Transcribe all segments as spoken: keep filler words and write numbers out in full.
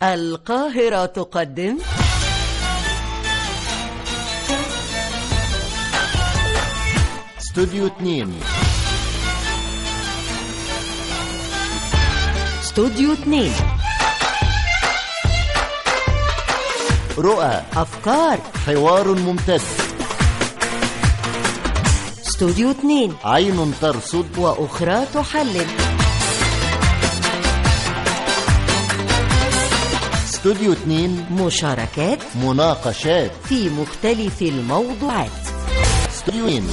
القاهرة تقدم استوديو اثنين. استوديو اثنين. رؤى، أفكار، حوار ممتد. استوديو اثنين. عين ترصد وأخرى تحلل. استوديو اثنين. مشاركات، مناقشات في مختلف الموضوعات. استوديو اثنين.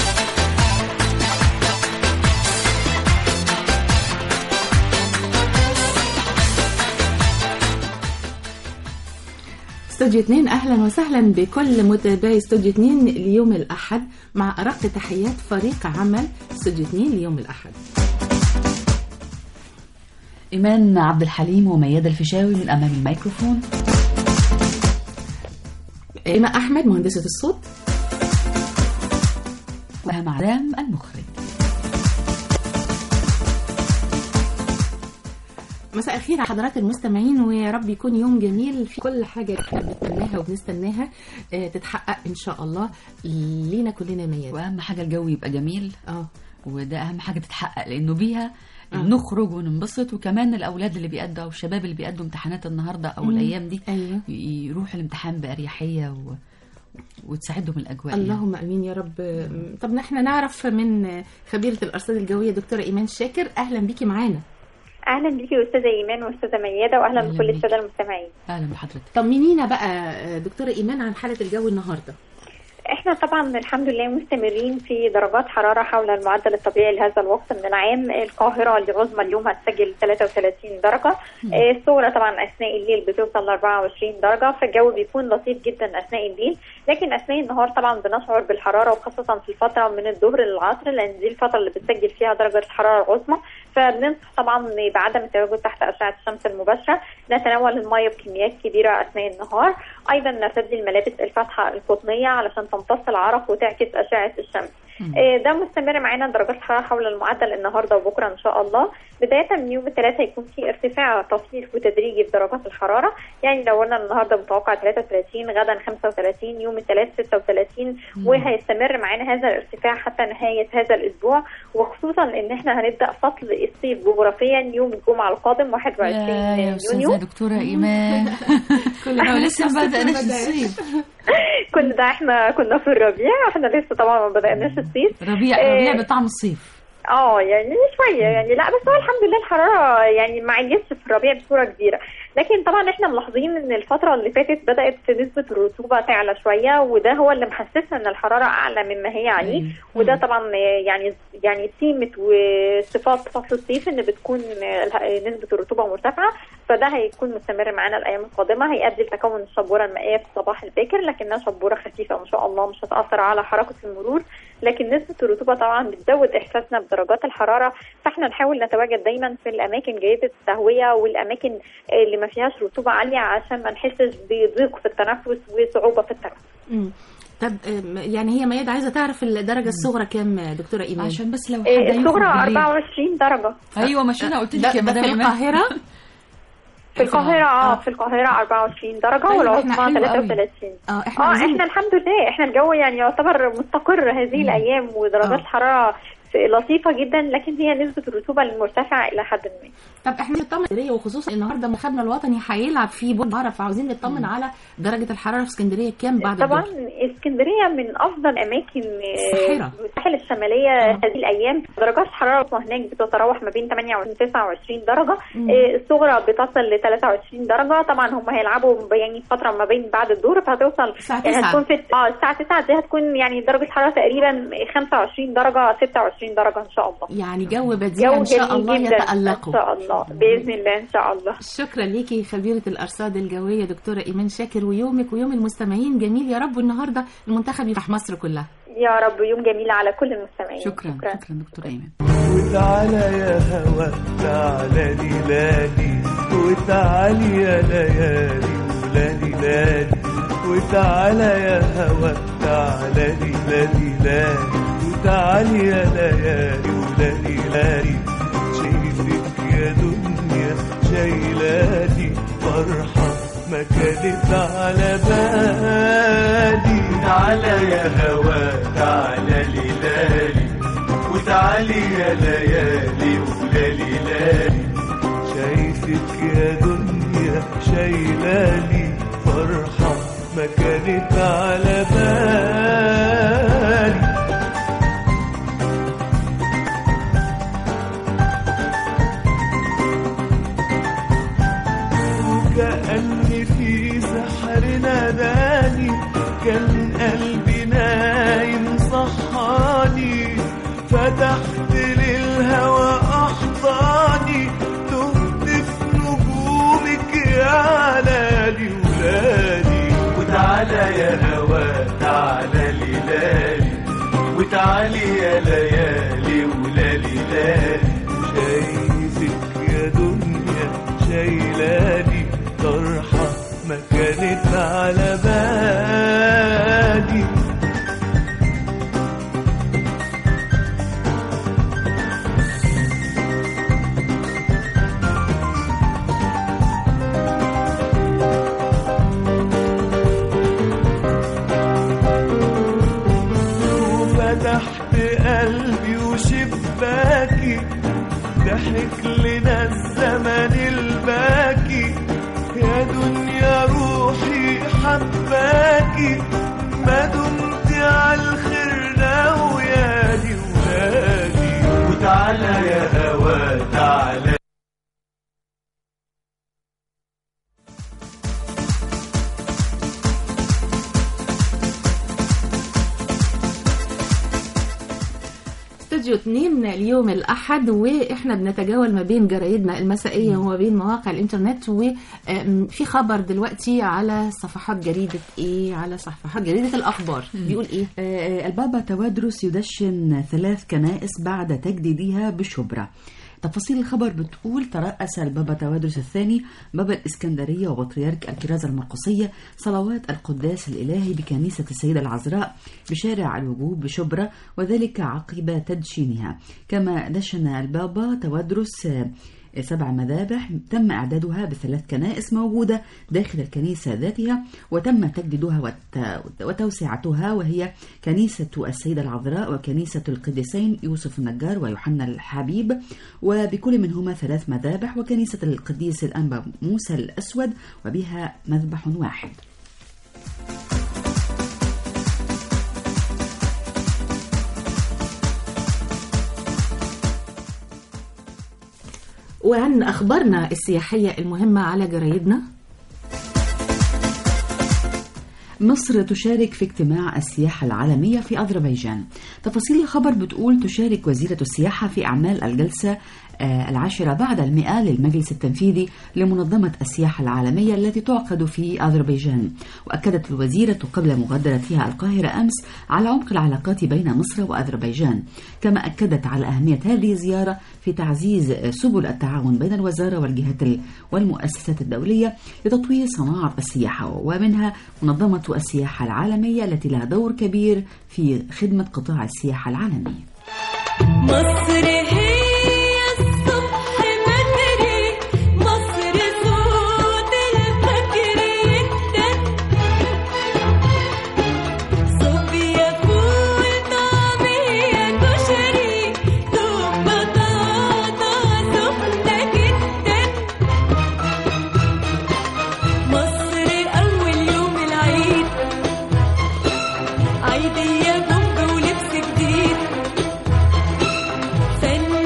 استوديو اثنين، أهلا وسهلا بكل متابعي استوديو اثنين ليوم الأحد، مع أرق تحيات فريق عمل استوديو اثنين ليوم الأحد. إيمان عبد الحليم وميادة الفيشاوي من أمام الميكروفون. إيمان أحمد مهندسة الصوت، وهم عدام المخرج. مساء الخير على حضرات المستمعين، ويا رب يكون يوم جميل في كل حاجة احنا بنتمناها وبنستناها اه تتحقق إن شاء الله لينا كلنا ميادة. وأهم حاجة الجو يبقى جميل، اه وده أهم حاجة تتحقق، لأنه بيها آه. نخرج وننبسط. وكمان الأولاد اللي بيأدوا أو الشباب اللي بيأدوا امتحانات النهاردة أو مم. الأيام دي أيوة. يروح الامتحان بأريحية و... وتساعدهم الأجواء. اللهم يعني. امين يا رب. طب نحن نعرف من خبيرة الأرصاد الجوية دكتورة إيمان شاكر، أهلا بيكي معانا. اهلا بيكي استاذه ايمان واستاذه مياده، واهلا أهلاً بكل بيكي. الساده المستمعين. أهلا بحضرتك. طمنينا بقى دكتورة إيمان عن حالة الجو النهاردة. احنا طبعا الحمد لله مستمرين في درجات حراره حول المعدل الطبيعي لهذا الوقت من العام. القاهره العظمى اليوم هتسجل ثلاثة وثلاثين درجه، الصغرى طبعا اثناء الليل بتوصل ل أربعة وعشرين درجه، فالجو بيكون لطيف جدا اثناء الليل، لكن اثناء النهار طبعا بنشعر بالحراره، وخاصه في الفتره من الظهر للعصر، لان دي الفتره اللي بتسجل فيها درجه الحراره العظمى. فبننصح طبعا بعدم التواجد تحت اشعه الشمس المباشره، نتناول الميه بكميات كبيره اثناء النهار، ايضا نرتدي الملابس الفاتحه القطنيه علشان تمتص العرق وتعكس اشعه الشمس. إيه ده مستمر معانا درجات الحراره حول المعدل النهارده وبكره ان شاء الله. بدايه من يوم الثلاثاء هيكون في ارتفاع طفيف وتدريجي في درجات الحراره، يعني لو قلنا النهارده متوقع ثلاثة وثلاثين، غدا خمسة وثلاثين، يوم الثلاث ستة وثلاثين، وهيستمر معانا هذا الارتفاع حتى نهايه هذا الاسبوع، وخصوصا ان احنا هنبدا فصل الصيف جغرافيا يوم الجمعه القادم واحد وعشرين يا يونيو. يا دكتورة إيمان كلنا لسه ما بدأناش الصيف. كل ده احنا كنا في الربيع، احنا لسه طبعا ما بدأناش الصيف. ربيع ربيع بطعم الصيف. اه يعني شويه يعني، لا بس هو الحمد لله الحراره يعني ما عيتش في الربيع بصوره كبيره، لكن طبعا احنا ملاحظين ان الفتره اللي فاتت بدات نسبه الرطوبه تعلى شويه، وده هو اللي محسسنا ان الحراره اعلى مما هي عليه. وده طبعا يعني يعني سمه وصفات فصل الصيف ان بتكون نسبه الرطوبه مرتفعه، فده هيكون مستمر معانا الايام القادمه، هيؤدي لتكون الشبوره المائيه في الصباح الباكر، لكنها شبوره خفيفه ما شاء الله، مش هتاثر على حركه المرور، لكن نسبه الرطوبه طبعا بتزود احساسنا بدرجات الحراره، فاحنا نحاول نتواجد دايما في الاماكن جيده التهويه والاماكن اللي ما فيهاش رطوبه عاليه، عشان ما نحسش بضيق في التنفس وصعوبه في التنفس. امم طب يعني هي ميادة عايزه تعرف الدرجه الصغرى كام دكتوره ايمان؟ عشان بس لو إيه الصغرى أربعة وعشرين درجه. ايوه مش انا قلت لك يا مدام في القاهره. في القاهرة اه في القاهرة أربعة وعشرين درجة، طيب والعظمى احنا ثلاثة وثلاثين. اه احنا اه عايزين احنا الحمد لله احنا الجو يعني يعتبر مستقر هذه الايام، ودرجات آه. الحرارة لطيفة جدا، لكن هي نسبة الرطوبة المرتفعة إلى حد ما. طب احنا نطمن اسكندريه، وخصوصا النهارده منتخبنا الوطني هيلعب في برج العرب، فعاوزين نطمن على درجه الحراره في اسكندريه كام بعد طبعا الظهر؟ اسكندريه من افضل اماكن الساحرة. الساحل الشماليه آه. هذه الايام، درجات الحراره هناك بتتراوح ما بين ثمانية وعشرين تسعة وعشرين درجه، آه الصغرى بتصل ل ثلاثة وعشرين درجه. طبعا هم هيلعبوا يعني فتره ما بين بعد الظهر، فهتوصل يعني هتكون في اه الساعه تسعة، دي هتكون يعني درجه الحراره تقريبا خمسة وعشرين درجه ستة وعشرين درجه ان شاء الله. يعني جو بديع ان شاء الله يتألقوا ان شاء الله باذن الله ان شاء الله. شكرا ليكي خبيرة الأرصاد الجوية دكتورة إيمان شاكر، ويومك ويوم المستمعين جميل يا رب، والنهارده المنتخب يفرح مصر كلها يا رب، يوم جميل على كل المستمعين. شكرا شكرا, شكرا دكتورة إيمان. وتعالى يا هوا تعالى ليلالي، وتعالي يا ليالي ولالي لالي، وتعالى يا هوا تعالى ليلالي لالي، وتعالي يا ليالي ولالي لالي، شايفك يا دنيا شايلاتي فرحة ما كانت على بالي. تعالى يا هوا تعالى ليلالي وتعالي يا ليالي ولالي لالي. شايفك يا دنيا شايلالي فرحة ما كانت على بالي. وكأن في سحر ناداني كان قلبي نايم صحاني. فتحت للهوى أحضاني تهت في نجومك يا لالي ولالي. وتعالى يا هوا تعالى ليلالي وتعالي يا ليالي ولالي لالي. شايفك يا دنيا شايلالي طرحة ما كانت على بالي. وفتحت قلبي وشباكي ضحك لنا الزمن الباكي. يا دنيا روحي حباكي ما دمت على الخير ناويالي ولادي. وتعالى يا هوا تعالى. استوديو اتنين اليوم الأحد، وإحنا بنتجول ما بين جرايدنا المسائية وما بين مواقع الإنترنت. وفي خبر دلوقتي على صفحات جريدة إيه، على صفحات جريدة الأخبار بيقول إيه؟ آه البابا توادرس يدشن ثلاث كنائس بعد تجديدها بشبرا. تفاصيل الخبر بتقول: ترأس البابا توادرس الثاني بابا الإسكندرية وبطريرك الكرازة المرقسية صلوات القداس الإلهي بكنيسة السيدة العذراء بشارع الوجوب بشبرا، وذلك عقب تدشينها. كما دشن البابا توادرس سبع مذابح تم إعدادها بثلاث كنائس موجودة داخل الكنيسة ذاتها، وتم تجديدها وتوسعتها، وهي كنيسة السيدة العذراء وكنيسة القديسين يوسف النجار ويوحنا الحبيب، وبكل منهما ثلاث مذابح، وكنيسة القديس الأنبا موسى الأسود وبها مذبح واحد. وعن أخبارنا السياحية المهمة على جرايدنا. مصر تشارك في اجتماع السياحة العالمية في أذربيجان. تفاصيل الخبر بتقول: تشارك وزيرة السياحة في أعمال الجلسة العاشرة بعد المئة للمجلس التنفيذي لمنظمة السياحة العالمية التي تعقد في أذربيجان. وأكدت الوزيرة قبل مغادرتها القاهرة أمس على عمق العلاقات بين مصر وأذربيجان، كما أكدت على أهمية هذه الزيارة في تعزيز سبل التعاون بين الوزارة والجهات والمؤسسات الدولية لتطوير صناعة السياحة، ومنها منظمة السياحة العالمية التي لها دور كبير في خدمة قطاع السياحة العالمي. مصر هي عيدية بومب ولبس جديد، فن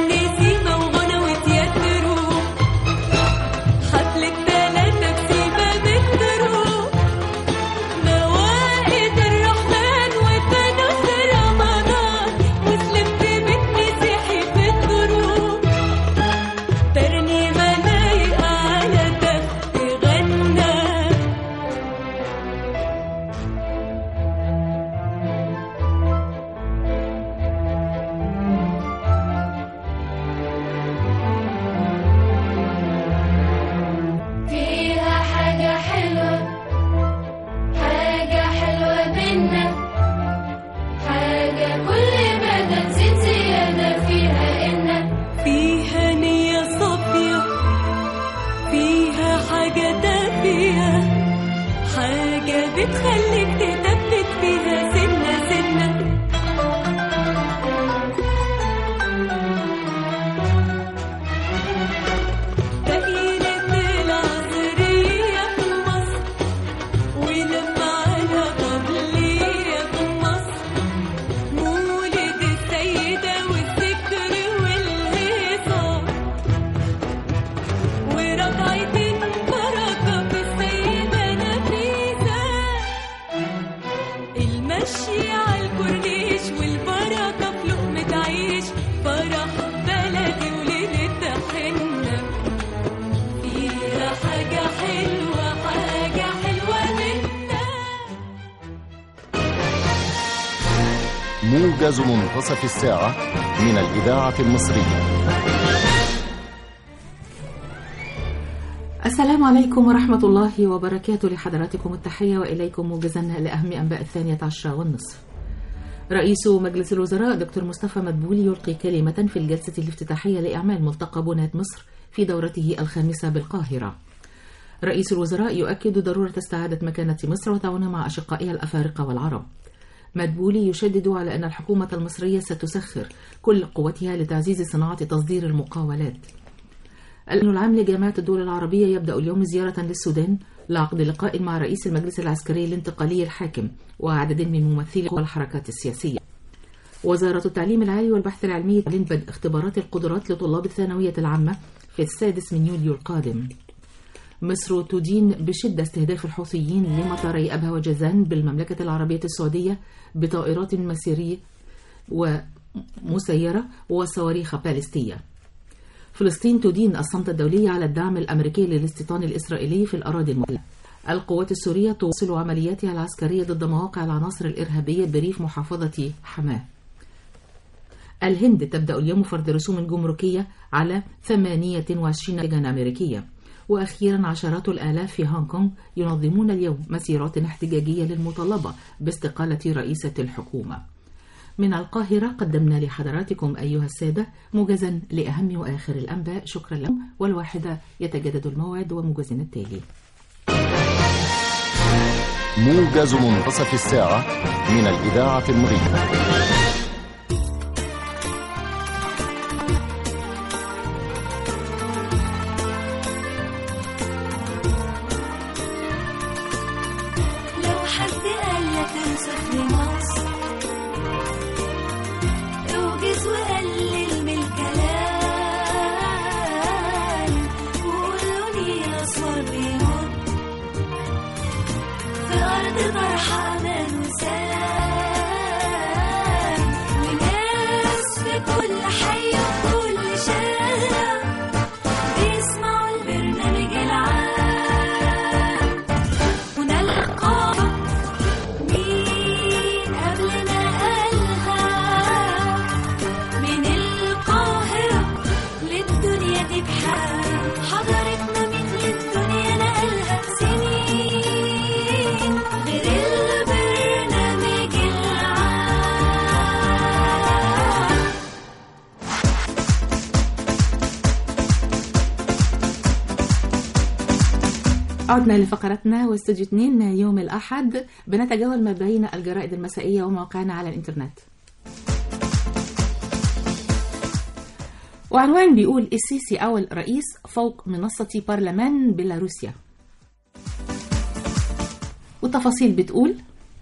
بتخليك تثبت فيها سنة سنة. تقيلة العصرية في مصر ولما على قبلية في مصر، مولد السيدة والذكر والهيصة وربعتين بركة في السيدة نفيسة. المشي على الكورنيش والبركة في لقمة عيش، فرح بلدي وليلة حنة فيها حاجة حلوة حاجة حلوة منا. موجز منتصف الساعة من الإذاعة المصرية. السلام عليكم ورحمة الله وبركاته، لحضراتكم التحية وإليكم موجزا لأهم أنباء الثانية عشرة والنصف. رئيس مجلس الوزراء دكتور مصطفى مدبولي يلقي كلمة في الجلسة الافتتاحية لإعمال ملتقى بناة مصر في دورته الخامسة بالقاهرة. رئيس الوزراء يؤكد ضرورة استعادة مكانة مصر وتعاونها مع أشقائها الأفارقة والعرب. مدبولي يشدد على أن الحكومة المصرية ستسخر كل قوتها لتعزيز صناعة تصدير المقاولات. الأمين العام لجامعة الدول العربية يبدأ اليوم زيارة للسودان لعقد لقاء مع رئيس المجلس العسكري الانتقالي الحاكم وعدد من ممثلي الحركات السياسية. وزارة التعليم العالي والبحث العلمي تعلن بدء اختبارات القدرات لطلاب الثانوية العامة في السادس من يوليو القادم. مصر تدين بشدة استهداف الحوثيين لمطاري أبها وجازان بالمملكة العربية السعودية بطائرات مسيرية ومسيرة وصواريخ باليستية. فلسطين تدين الصمت الدولي على الدعم الأمريكي للاستيطان الإسرائيلي في الأراضي المحتلة. القوات السورية تواصل عملياتها العسكرية ضد مواقع العناصر الإرهابية بريف محافظة حماة. الهند تبدأ اليوم فرض رسوم جمركية على ثمانية وعشرين منتجا أمريكية. وأخيرا عشرات الآلاف في هونغ كونغ ينظمون اليوم مسيرات احتجاجية للمطالبة باستقالة رئيسة الحكومة. من القاهرة قدمنا لحضراتكم أيها السادة موجزا لأهم وآخر الأنباء. شكرا لكم، والواحدة يتجدد الموعد وموجزنا التالي. موجز منتصف الساعة من الإذاعة المصرية. لو حد قال لك انصف لمصر، اوجز وقلل من الكلام وقوله لي أسمر بيموت في أرض فرحة أمان وسلام، وناس في كل حي وكل شارع بيسمعوا البرنامج العام. ونلقى مين قبلنا قالها من القاهرة للدنيا دي بحال، حضرتنا مثل الدنيا نقلها سنين غير البرنامج العام. عدنا لفقرتنا واستوديو اثنين يوم الأحد، بنتجول ما بين الجرائد المسائية ومواقعنا على الإنترنت. وعنوان بيقول السيسي أول رئيس فوق منصة برلمان بيلاروسيا. والتفاصيل بتقول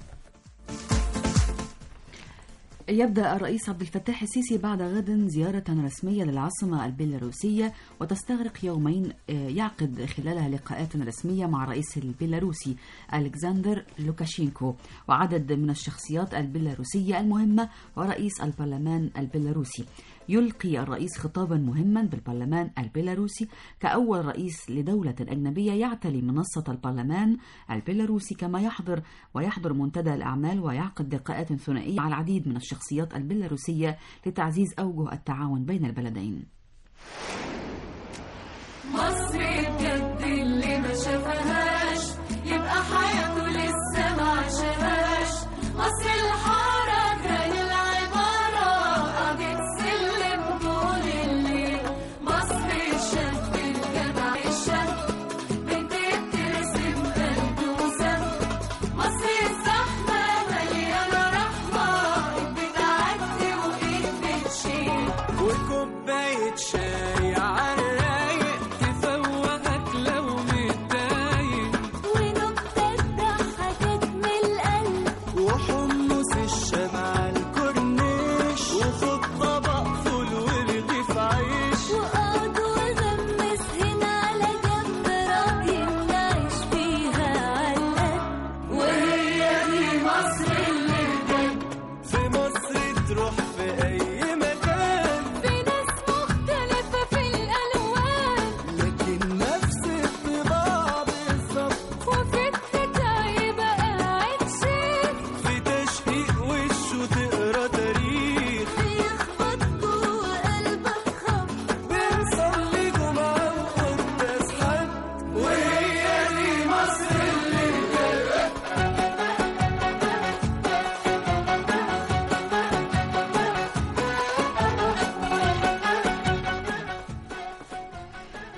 يبدأ الرئيس عبد الفتاح السيسي بعد غد زيارة رسمية للعاصمة البيلاروسية وتستغرق يومين يعقد خلالها لقاءات رسمية مع الرئيس البيلاروسي ألكسندر لوكاشينكو وعدد من الشخصيات البيلاروسية المهمة ورئيس البرلمان البيلاروسي. يلقي الرئيس خطابا مهما بالبرلمان البيلاروسي كأول رئيس لدولة أجنبية يعتلي منصة البرلمان البيلاروسي، كما يحضر ويحضر منتدى الأعمال ويعقد لقاءات ثنائية مع العديد من الشخصيات البيلاروسية لتعزيز أوجه التعاون بين البلدين. مصر بجد اللي ما شافهاش يبقى حياته لسه ما عاشهاش. مصر الحارة كان العبارة قضية سلم طول الليل. مصر الشاب الجدع الشاب بنت بترسم قلب وسم. مصر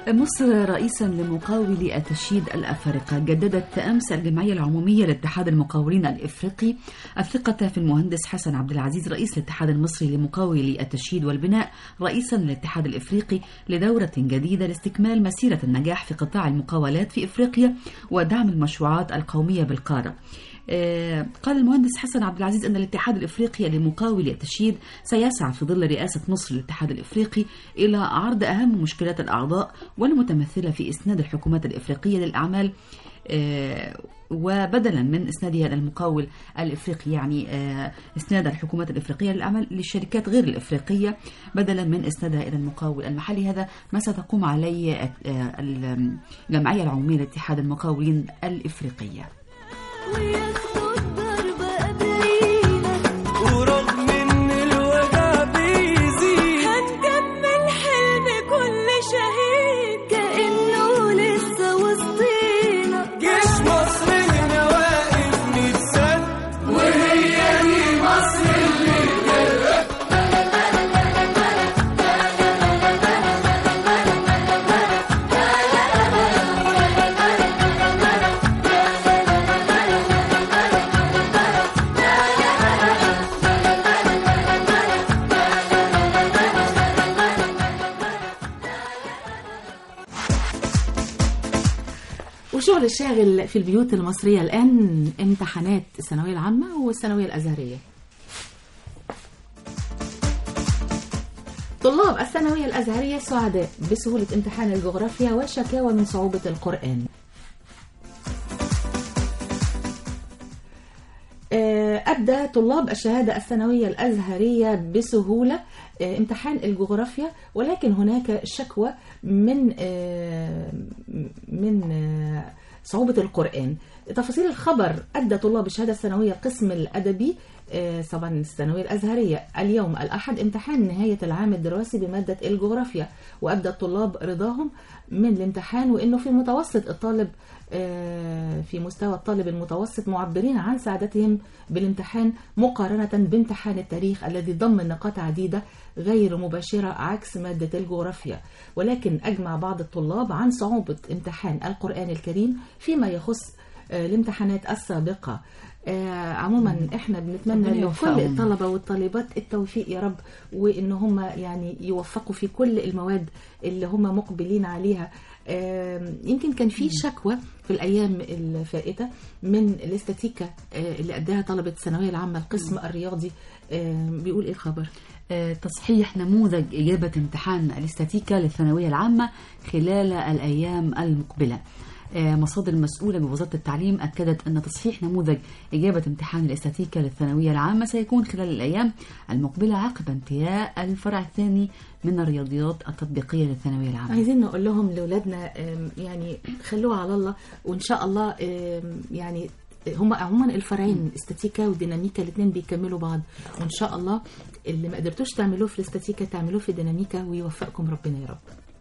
مصر رئيسا لمقاولي التشييد الأفارقة. جددت أمس الجمعية العمومية لاتحاد المقاولين الإفريقي الثقة في المهندس حسن عبد العزيز رئيس الاتحاد المصري لمقاولي التشييد والبناء رئيسا للاتحاد الإفريقي لدورة جديدة لاستكمال مسيرة النجاح في قطاع المقاولات في إفريقيا ودعم المشروعات القومية بالقارة. قال المهندس حسن عبد العزيز أن الاتحاد الإفريقي لمقاولي التشييد سيسعى في ظل رئاسة مصر للاتحاد الإفريقي إلى عرض أهم مشكلات الأعضاء والمتمثلة في إسناد الحكومات الإفريقية للأعمال، وبدلا من إسنادها للمقاول الإفريقي، يعني إسناد الحكومات الإفريقية للأعمال للشركات غير الإفريقية بدلا من إسنادها إلى المقاول المحلي. هذا ما ستقوم عليه الجمعية العمومية لاتحاد المقاولين الإفريقية. وياخدوا الضرب قبلينا ورغم ان الوجع بيزيد هنكمل حلم كل شهيد كأنه لسه وسطينا. جيش مصر هنا واقف متسد وهي دي مصر اللي جرت. وشغل الشاغل في البيوت المصرية الآن امتحانات الثانوية العامة والثانوية الأزهرية. طلاب الثانوية الأزهرية سعداء بسهولة امتحان الجغرافيا وشكاوى من صعوبة القرآن. أبدى طلاب الشهادة الثانوية الأزهرية بسهولة امتحان الجغرافيا، ولكن هناك شكوى من من صعوبة القرآن. تفاصيل الخبر: أدى طلاب الشهادة الثانوية القسم الأدبي طبعا الثانوية الأزهرية اليوم الأحد امتحان نهاية العام الدراسي بمادة الجغرافيا، وأبدى الطلاب رضاهم من الامتحان، وإنه في متوسط الطالب في مستوى الطالب المتوسط معبرين عن سعادتهم بالامتحان مقارنة بامتحان التاريخ الذي ضمن نقاط عديدة غير مباشرة عكس مادة الجغرافيا. ولكن أجمع بعض الطلاب عن صعوبة امتحان القرآن الكريم فيما يخص الامتحانات السابقة. آه عموما احنا بنتمنى لكل الطلبة والطالبات التوفيق يا رب، وان هم يعني يوفقوا في كل المواد اللي هم مقبلين عليها. آه يمكن كان في شكوى في الايام الفائتة من الاستاتيكا آه اللي اداها طلبة الثانوية العامة القسم الرياضي. آه بيقول ايه الخبر؟ آه تصحيح نموذج إجابة امتحان الاستاتيكا للثانوية العامة خلال الأيام المقبلة. مصادر مسؤولة بوزارة التعليم أكدت أن تصحيح نموذج إجابة امتحان الاستاتيكا للثانوية العامة سيكون خلال الأيام المقبلة عقب انتهاء الفرع الثاني من الرياضيات التطبيقية للثانوية العامة. عايزين نقول لهم لأولادنا يعني خلوها على الله، وإن شاء الله يعني هم عموما الفرعين استاتيكا وديناميكا الاثنين بيكملوا بعض، وإن شاء الله اللي ما قدرتوش تعملوه في الاستاتيكا تعملوه في ديناميكا، ويوفقكم ربنا يا رب.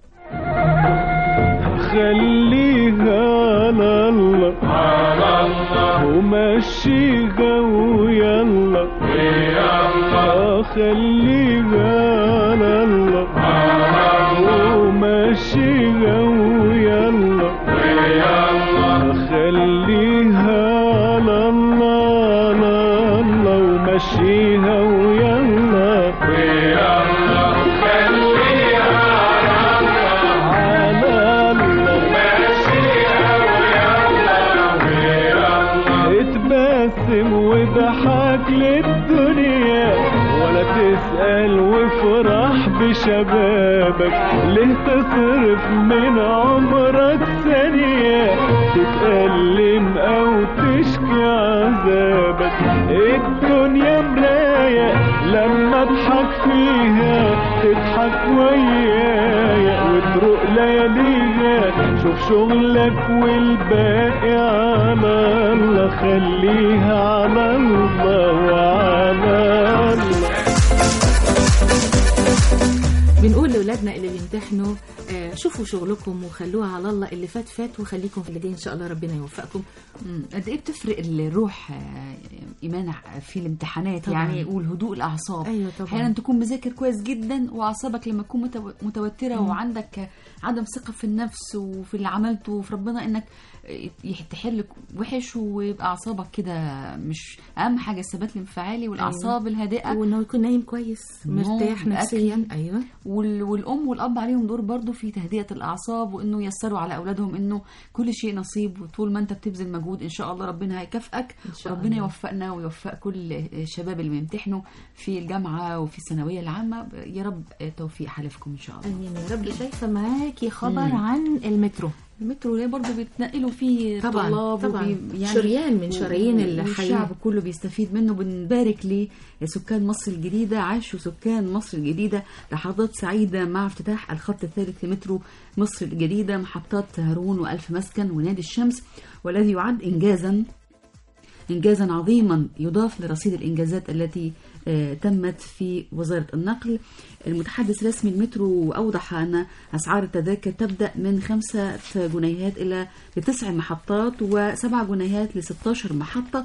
خليها على الله على الله ومشيها ويلا ويلا. خليها على الله على الله ومشيها ويلا ويلا. خليها على الله على الله ومشيها ويلا ويلا. وضحك للدنيا ولا تسأل وافرح بشبابك، ليه تصرف من عمرك ثانية تتألم أو تشكي عذابك. الدنيا مراية لما اضحك فيها تضحك ويايا وتروق لياليها. شوف شغلك والباقي على الله، خليها على الله وعلى الله. بنقول لأولادنا اللي بيمتحنوا آه، شوفوا شغلكم وخلوها على الله، اللي فات فات وخليكم في اللي جاي ان شاء الله، ربنا يوفقكم. مم. قد ايه بتفرق الروح آه، ايمان في الامتحانات طبعاً. يعني، والهدوء الاعصاب. ايوه طبعا. احيانا تكون مذاكر كويس جدا واعصابك لما تكون متو- متوتره مم. وعندك عدم ثقه في النفس وفي اللي عملته وفي ربنا، انك تحل وحش ويبقى اعصابك كده. مش اهم حاجه الثبات الانفعالي والاعصاب أيوة. الهادئه، وانه يكون نايم كويس النوم، مرتاح نفسيا. الأكل. ايوه. وال- والام والاب عليهم دور برضو في تهدئه الاعصاب، وانه ييسروا على اولادهم انه كل شيء نصيب، وطول ما انت بتبذل مجهود ان شاء الله ربنا هيكافئك، إن شاء وربنا الله. يوفقنا ويوفق كل الشباب اللي بيمتحنوا في الجامعه وفي الثانويه العامه. يا رب توفيق حلفكم ان شاء الله. امين يا رب. شايفه معاكي خبر مم. عن المترو. المترو ده برضه بيتنقلوا فيه طبعاً، طلاب طبعاً. وبي- شريان من شرايين الحياة. الشعب كله بيستفيد منه. بنبارك لسكان مصر الجديدة، عاشوا سكان مصر الجديدة لحظات سعيدة مع افتتاح الخط الثالث لمترو مصر الجديدة، محطات هارون وألف مسكن ونادي الشمس، والذي يعد إنجازا إنجازا عظيما يضاف لرصيد الإنجازات التي آه، تمت في وزارة النقل. المتحدث الرسمي المترو أوضح أن أسعار التذاكر تبدأ من خمسة جنيهات إلى لتسع محطات وسبع جنيهات لستاشر محطة.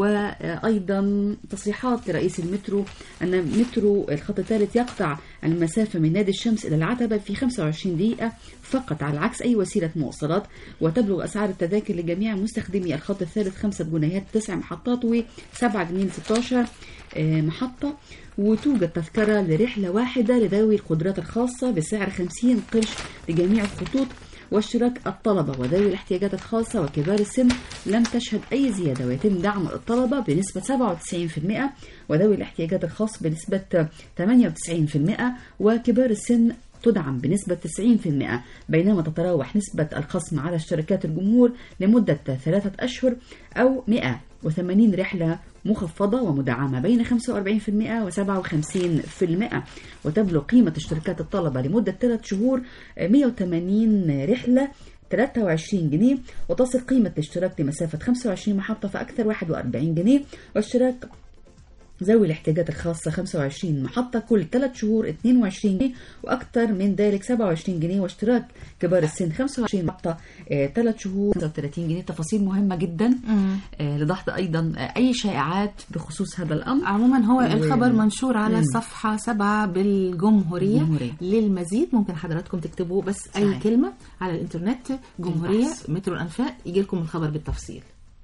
وأيضا تصريحات لرئيس المترو أن مترو الخط الثالث يقطع المسافة من نادي الشمس إلى العتبة في خمسة وعشرين دقيقة فقط، على عكس أي وسيلة مواصلات. وتبلغ أسعار التذاكر لجميع مستخدمي الخط الثالث خمسة جنيهات تسع محطات وسبعة جنيه ستاشر محطة. وتوجد تذكرة لرحلة واحدة لذوي القدرات الخاصة بسعر خمسين قرش لجميع الخطوط. واشتراك الطلبة وذوي الاحتياجات الخاصة وكبار السن لم تشهد أي زيادة، ويتم دعم الطلبة بنسبة سبعة وتسعين بالمئة وذوي الاحتياجات الخاصة بنسبة ثمانية وتسعين بالمئة وكبار السن تدعم بنسبة تسعين بالمئة، بينما تتراوح نسبة الخصم على اشتراكات الجمهور لمدة ثلاثة أشهر أو مئة وثمانين رحلة مخفضة ومدعمة بين خمسة وأربعين بالمئة وسبعة وخمسين بالمئة. وتبلغ قيمة اشتراكات الطلبة لمدة ثلاث شهور مئة وثمانين رحلة ثلاثة وعشرين جنيه، وتصل قيمة الاشتراك لمسافة خمسة وعشرين محطة فأكثر واحد وأربعين جنيه، واشتراك ذوي الاحتياجات الخاصة خمسة وعشرين محطة كل ثلاث شهور اثنين وعشرين جنيه، وأكثر من ذلك سبعة وعشرين جنيه، واشتراك كبار السن خمسة وعشرين محطة ثلاث شهور خمسة وثلاثين جنيه. تفاصيل مهمة جدا آه، لضغط أيضا آه، أي شائعات بخصوص هذا الأمر. عموما هو و- الخبر منشور على مم. صفحة سبعة بالجمهورية. الجمهورية. للمزيد ممكن حضراتكم تكتبوا بس صحيح. أي كلمة على الإنترنت جمهورية البحث. مترو الأنفاق يجي لكم الخبر بالتفصيل.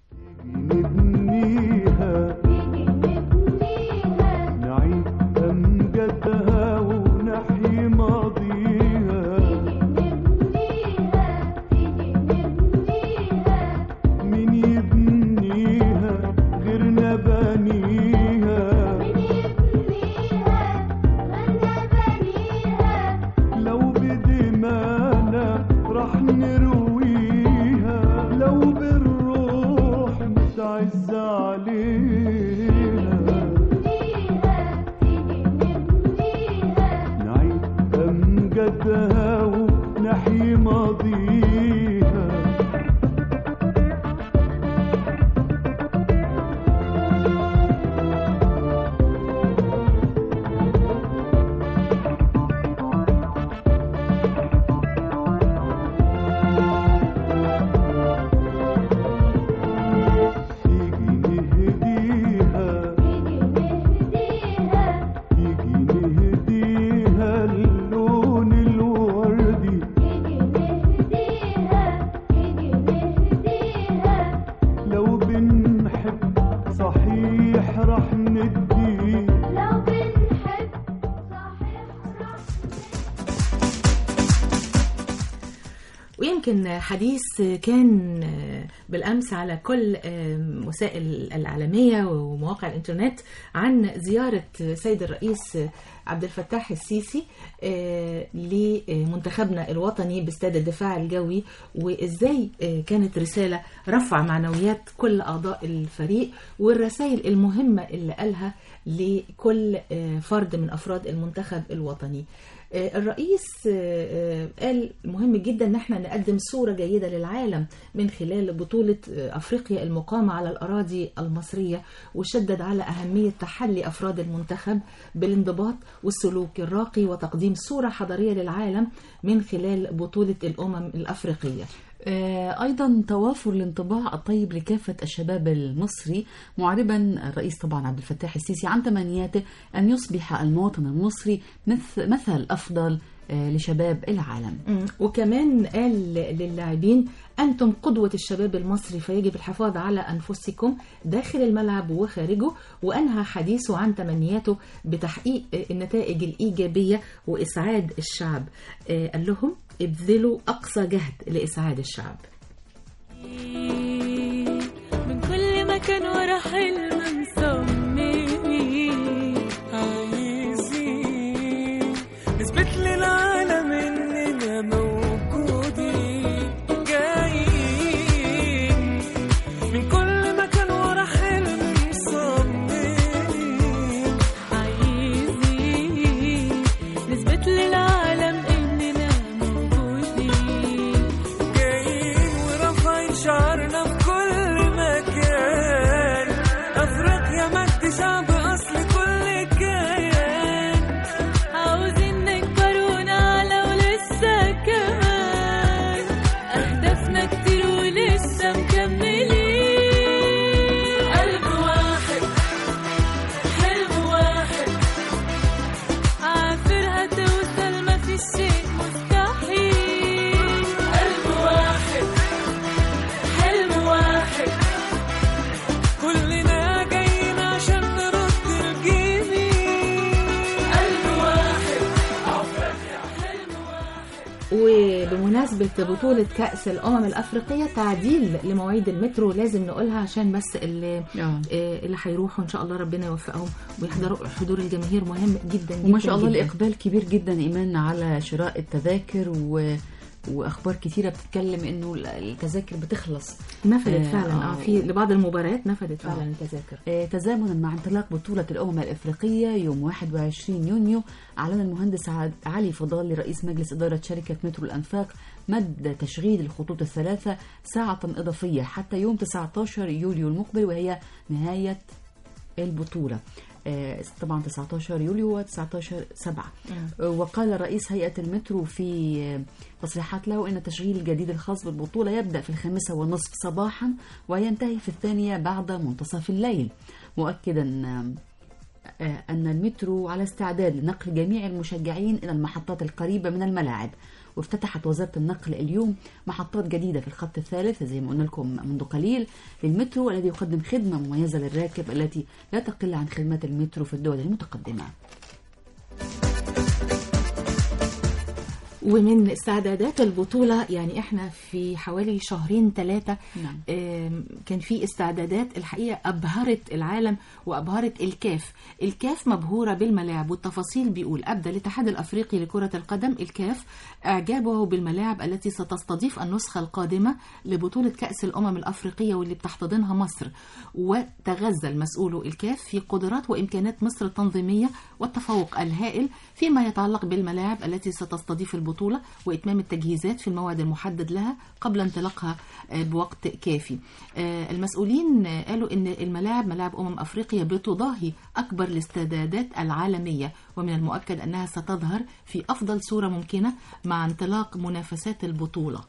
نبنيها نعيد أمجادها ونحيي ماضيها، مين يبنيها غيرنا بنيها، لو بدمانا راح نرويها، لو بالروح متعز علينا، نعيد أمجادها ونحيي ماضيها. تيجي نهديها تيجي نهديها اللون الوردي، لو بنحب صحيح راح ندي، لو بنحب صحيح راح ويمكن حديث كان بالأمس على كل وسائل الإعلامية ومواقع الإنترنت عن زيارة سيد الرئيس عبد الفتاح السيسي لمنتخبنا الوطني باستاد الدفاع الجوي، وإزاي كانت رسالة رفع معنويات كل أعضاء الفريق، والرسائل المهمة اللي قالها لكل فرد من أفراد المنتخب الوطني. آه، الرئيس آه، آه، قال مهم جدا ان احنا نقدم صورة جيدة للعالم من خلال بطولة آه، افريقيا المقامة على الاراضي المصرية، وشدد على اهمية تحلي افراد المنتخب بالانضباط والسلوك الراقي وتقديم صورة حضارية للعالم من خلال بطولة الامم الافريقية. آه، أيضا توافر الانطباع الطيب لكافة الشباب المصري، معربا الرئيس طبعا عبد الفتاح السيسي عن تمنياته أن يصبح المواطن المصري مثل, مثل أفضل آه، لشباب العالم. مم. وكمان قال للاعبين أنتم قدوة الشباب المصري، فيجب الحفاظ على أنفسكم داخل الملعب وخارجه، وأنهى حديثه عن تمنياته بتحقيق النتائج الإيجابية وإسعاد الشعب. آه، قال لهم ابذلوا أقصى جهد لإسعاد الشعب. من كل مكان ورا حلم مصممين، عايزين نثبت للعالم إننا موجودين، جايين من كل مكان ورا حلم مصممين، عايزين نثبت للعالم إننا موجودين، جايين ورافعين شعارنا في كل مكان، أفريقيا مجد شعب أصل كل كيان، عاوزين نكبر ونعلى ولسه كمان، أهدافنا كتير ولسه مكملين، قلب واحد حلم واحد، عافر هتوصل مفيش شيء مستحيل، قلب واحد حلم واحد، كلنا جايين عشان نرد الجميل، قلب واحد حلم واحد. وبمناسبة بطولة كأس الأمم الأفريقية، تعديل لمواعيد المترو لازم نقولها عشان بس اللي آه. آه، اللي هيروحوا إن شاء الله ربنا يوفقهم ويحضروا. حضور الجماهير مهم جدا جدا وما شاء الله جداً. الإقبال كبير جدا إيمان على شراء التذاكر و... وأخبار كتيرة بتتكلم إنه التذاكر بتخلص. نفدت آه، فعلا اه آه. في لبعض المباريات نفدت فعلا آه. التذاكر. آه، تزامنا مع انطلاق بطولة الأمم الإفريقية يوم واحد وعشرين يونيو، أعلن المهندس عاد- علي فضالي رئيس مجلس إدارة شركة مترو الأنفاق مد تشغيل الخطوط الثلاثة ساعة إضافية حتى يوم تسعة عشر يوليو المقبل، وهي نهاية البطولة. آه، طبعا تسعة عشر يوليو و19 سبعة. آه، وقال رئيس هيئة المترو في آه، تصريحات له إن التشغيل الجديد الخاص بالبطولة يبدأ في الخامسة والنصف صباحا وينتهي في الثانية بعد منتصف الليل، مؤكدا آه، آه، أن المترو على استعداد لنقل جميع المشجعين إلى المحطات القريبة من الملاعب. وافتتحت وزارة النقل اليوم محطات جديدة في الخط الثالث زي ما قلنا لكم منذ قليل للمترو، الذي يقدم خدمة مميزة للراكب التي لا تقل عن خدمات المترو في الدول المتقدمة. ومن استعدادات البطولة يعني احنا في حوالي شهرين ثلاثة نعم. كان في استعدادات الحقيقة أبهرت العالم وأبهرت الكاف. الكاف مبهورة بالملاعب والتفاصيل. بيقول أبدى الاتحاد الأفريقي لكرة القدم الكاف إعجابه بالملاعب التي ستستضيف النسخة القادمة لبطولة كأس الأمم الأفريقية واللي بتحتضنها مصر، وتغزل مسؤولو الكاف في قدرات وإمكانات مصر التنظيمية والتفوق الهائل فيما يتعلق بالملاعب التي ستستضيف البطولة وإتمام التجهيزات في الموعد المحدد لها قبل انطلاقها بوقت كافي. المسؤولين قالوا إن الملاعب ملاعب أمم أفريقيا بتضاهي أكبر الاستعدادات العالمية، ومن المؤكد أنها ستظهر في أفضل صورة ممكنة مع انطلاق منافسات البطولة.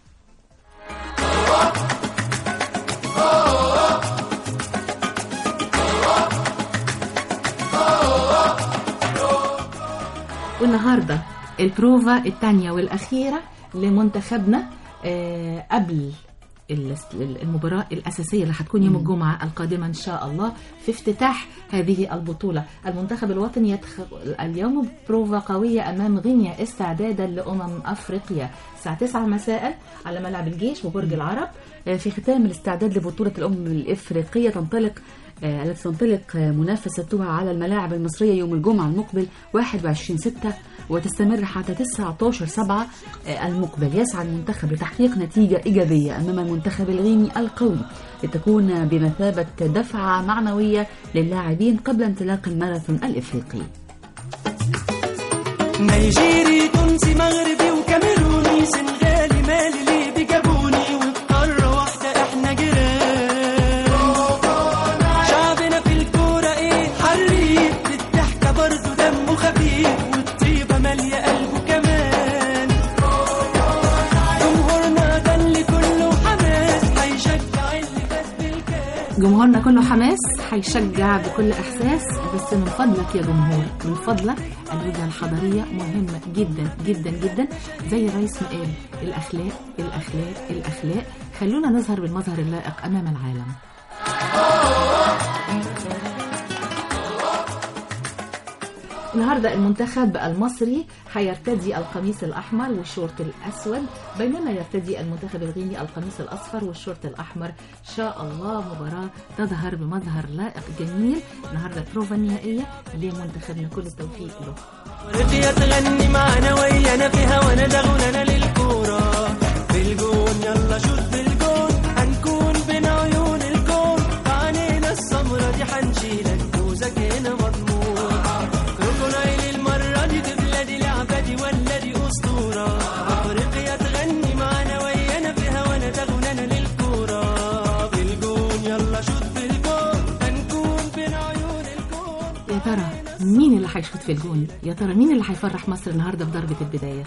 والنهاردة البروفا الثانية والأخيرة لمنتخبنا آه قبل المباراة الأساسية اللي هتكون يوم الجمعة القادمة إن شاء الله في افتتاح هذه البطولة. المنتخب الوطني يدخل اليوم بروفا قوية أمام غينيا استعدادا لأمم أفريقيا الساعة تسعة مساء على ملعب الجيش وبرج العرب. في ختام الاستعداد لبطولة الأمم الإفريقية تنطلق التي تنطلق منافستها على الملاعب المصرية يوم الجمعة المقبل واحد وعشرين ستة وتستمر حتى تسعة عشر سبعة المقبل. يسعى المنتخب لتحقيق نتيجة إيجابية أمام المنتخب الغيني القوي لتكون بمثابة دفعة معنوية للاعبين قبل انطلاق الماراثون الإفريقي. نيجيري تونسي مغربي وكاميروني سنغالي مالي ليبي جابوني وبقارة واحدة احنا جيران. شعبنا في الكورة ايه حريف بالضحكة برضه دمه خفيف والطيبة مالية قلبه كمان. جمهورنا ده اللي كله حماس هيشجع اللي فاز بالكاس. جمهورنا كله حماس هيشجع بكل إحساس. بس من فضلك يا جمهور، من فضلك الوجهة الحضارية مهمة جدا جدا جدا. زي الرئيس ما قال، الأخلاق الأخلاق الأخلاق. خلونا نظهر بالمظهر اللائق أمام العالم. النهاردة المنتخب المصري هيرتدي القميص الأحمر والشورت الأسود، بينما يرتدي المنتخب الغيني القميص الأصفر والشورت الأحمر. إن شاء الله مباراة تظهر بمظهر لائق جميل. النهاردة بروفا نهائية لمنتخبنا، كل التوفيق له. ورقية تغني معنا ويانا في هوانا ده غنانا للكورة بالجون. يلا شوت بالجون هنكون بين عيون الكون. عينينا السمرة دي هنشيلك فوزك هنا مضمون. كروكونايل المرة دي دي بلادي لعبة دي ولا دي أسطورة. ورقية تغني معنا ويانا في هوانا ده غنانا للكورة بالجون. يلا شوت بالجون هنكون بين عيون الكون. يا ترى مين اللي هيشوط في الجون؟ يا ترى مين اللي هيفرح مصر النهارده بضربة البداية؟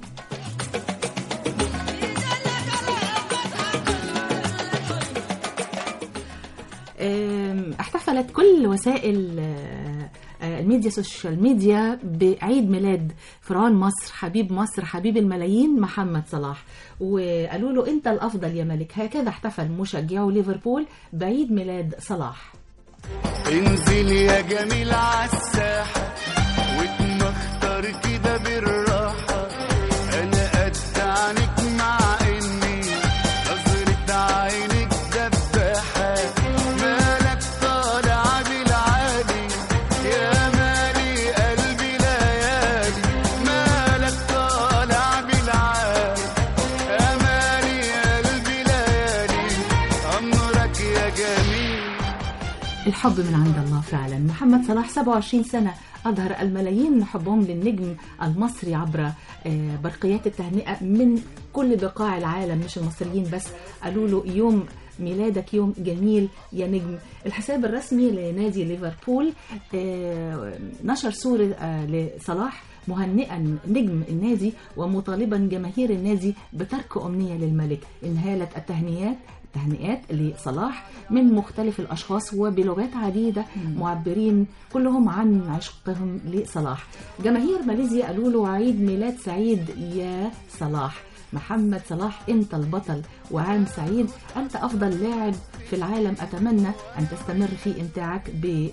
احتفلت كل وسائل الميديا السوشيال ميديا بعيد ميلاد فرعون مصر، حبيب مصر، حبيب الملايين، محمد صلاح، وقالوا له انت الافضل يا ملك. هكذا احتفل مشجعو ليفربول بعيد ميلاد صلاح. انزل يا جميل عالساحة واتمختر كده بالراحة. انا قد عنك مع اني نظرة عينك دباحة. مالك طالع بالعالي يا مالي قلبي ليالي. مالك طالع بالعالي يا مالي قلبي ليالي. امرك يا جميل. الحب من عند الله فعلا. محمد صلاح سبعة وعشرين سنة أظهر الملايين حبهم للنجم المصري عبر برقيات التهنئة من كل بقاع العالم، مش المصريين بس. قالوا له يوم ميلادك يوم جميل يا نجم. الحساب الرسمي لنادي ليفربول نشر صورة لصلاح مهنئا نجم النادي ومطالبا جماهير النادي بترك أمنية للملك. انهالت التهنئات تهنئات لصلاح من مختلف الأشخاص وبلغات عديدة، معبرين كلهم عن عشقهم لصلاح. جماهير ماليزيا قالوا له عيد ميلاد سعيد يا صلاح. محمد صلاح انت البطل وعام سعيد، انت افضل لاعب في العالم، اتمنى ان تستمر في امتاعك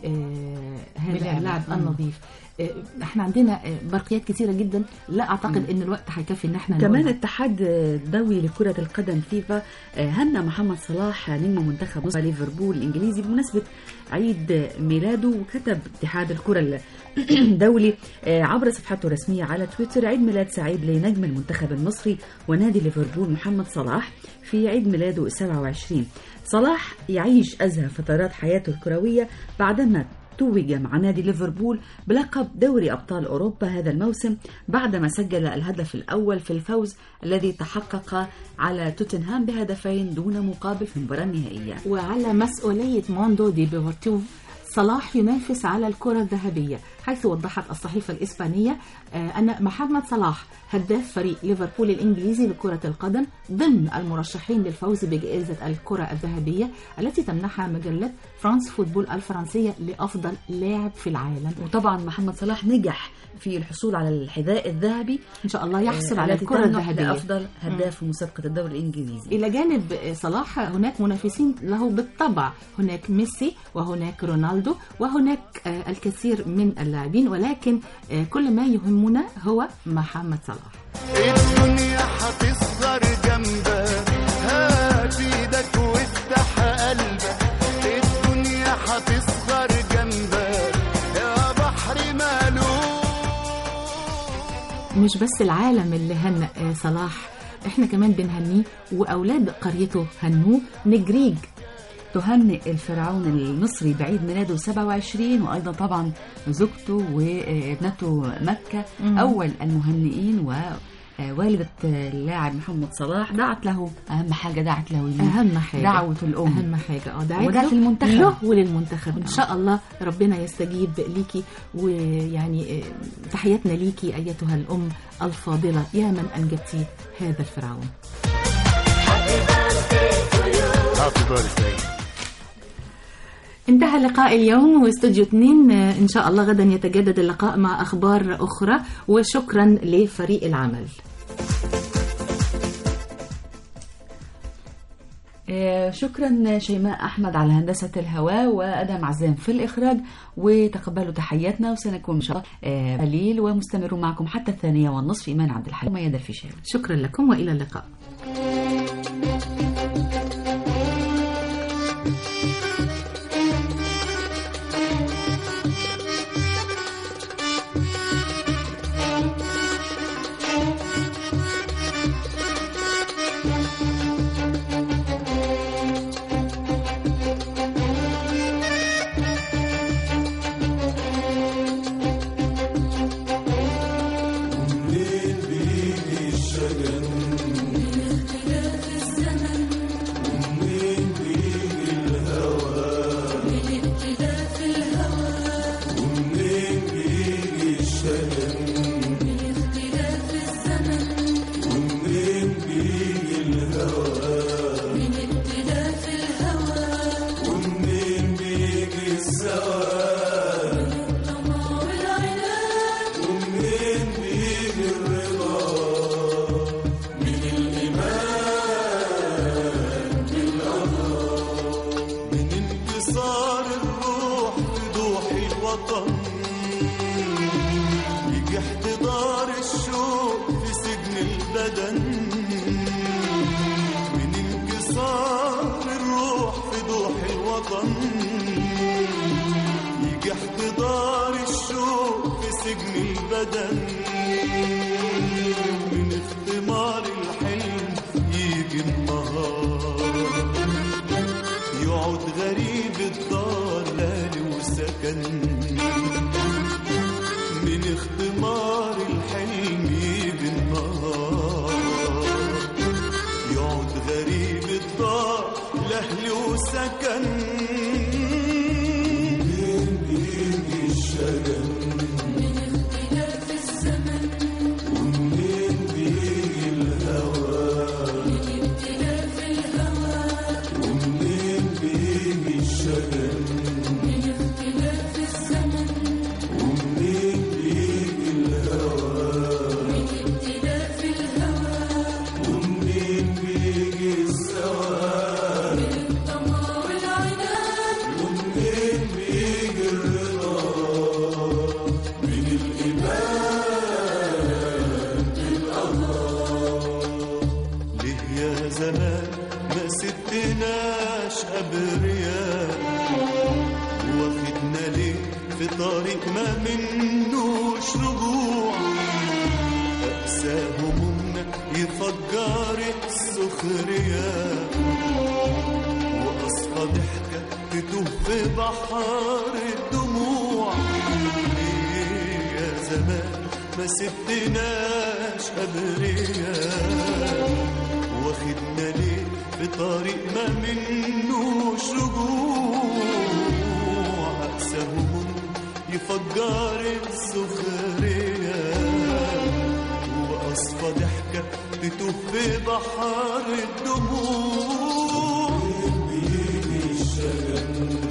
بهذا اللعب النظيف. احنا عندنا برقيات كثيره جدا، لا اعتقد ان الوقت هيكفي ان احنا كمان اتحاد الدولي لكره القدم فيفا هنأ محمد صلاح نجم منتخب مصر ليفربول الانجليزي بمناسبه عيد ميلاده، وكتب اتحاد الكره الدولي عبر صفحته الرسميه على تويتر: عيد ميلاد سعيد لنجم المنتخب المصري ونادي ليفربول محمد صلاح في عيد ميلاده السابع والعشرين. صلاح يعيش أزهى فترات حياته الكروية بعدما توج مع نادي ليفربول بلقب دوري أبطال أوروبا هذا الموسم بعدما سجل الهدف الأول في الفوز الذي تحقق على توتنهام بهدفين دون مقابل في المباراة النهائية. وعلى مسؤولية موندو دي بيبورتيو صلاح ينافس على الكرة الذهبية، حيث وضحت الصحيفة الإسبانية أن محمد صلاح هداف فريق ليفربول الإنجليزي لكرة القدم ضمن المرشحين للفوز بجائزة الكرة الذهبية التي تمنحها مجلة فرانس فوتبول الفرنسية لأفضل لاعب في العالم. وطبعا محمد صلاح نجح في الحصول على الحذاء الذهبي، إن شاء الله يحصل على الكرة الذهبية لأفضل هداف في مسابقة الدوري الإنجليزي. إلى جانب صلاح هناك منافسين له بالطبع، هناك ميسي وهناك رونالدو وهناك الكثير من اللاعبين، ولكن كل ما يهمنا هو محمد صلاح. الدنيا هتصغر جنبك، هات ايدك وافتح قلبك. الدنيا هتصغر جنبك يا بحر مالوف. مش بس العالم اللي هنأ صلاح، احنا كمان بنهنيه واولاد قريته هنوه. نجريج تهنئ الفرعون المصري بعيد ميلاده سبعة وعشرين، وأيضا طبعا زوجته وابنته مكة مم. أول المهنئين، و والدة اللاعب محمد صلاح دعت له، أهم حاجة دعت له أهم حاجة دعوة الأم، أهم حاجة اه دعت ودعت له المنتخب له وللمنتخب إن شاء الله ربنا يستجيب ليكي. ويعني تحياتنا ليكي أيتها الأم الفاضلة يا من أنجبتي هذا الفرعون. Happy birthday. انتهى لقاء اليوم واستوديو اثنين، إن شاء الله غدا يتجدد اللقاء مع أخبار أخرى، وشكرا لفريق العمل. شكرا شيماء أحمد على هندسة الهواء، وأدم عزام في الإخراج، وتقبلوا تحياتنا، وسنكون إن شاء الله قليل ومستمرون معكم حتى الثانية والنصف. إيمان عبد الحليم وميادة الفيشاوي، شكرا لكم وإلى اللقاء. بحر الدموع بيجي الشجن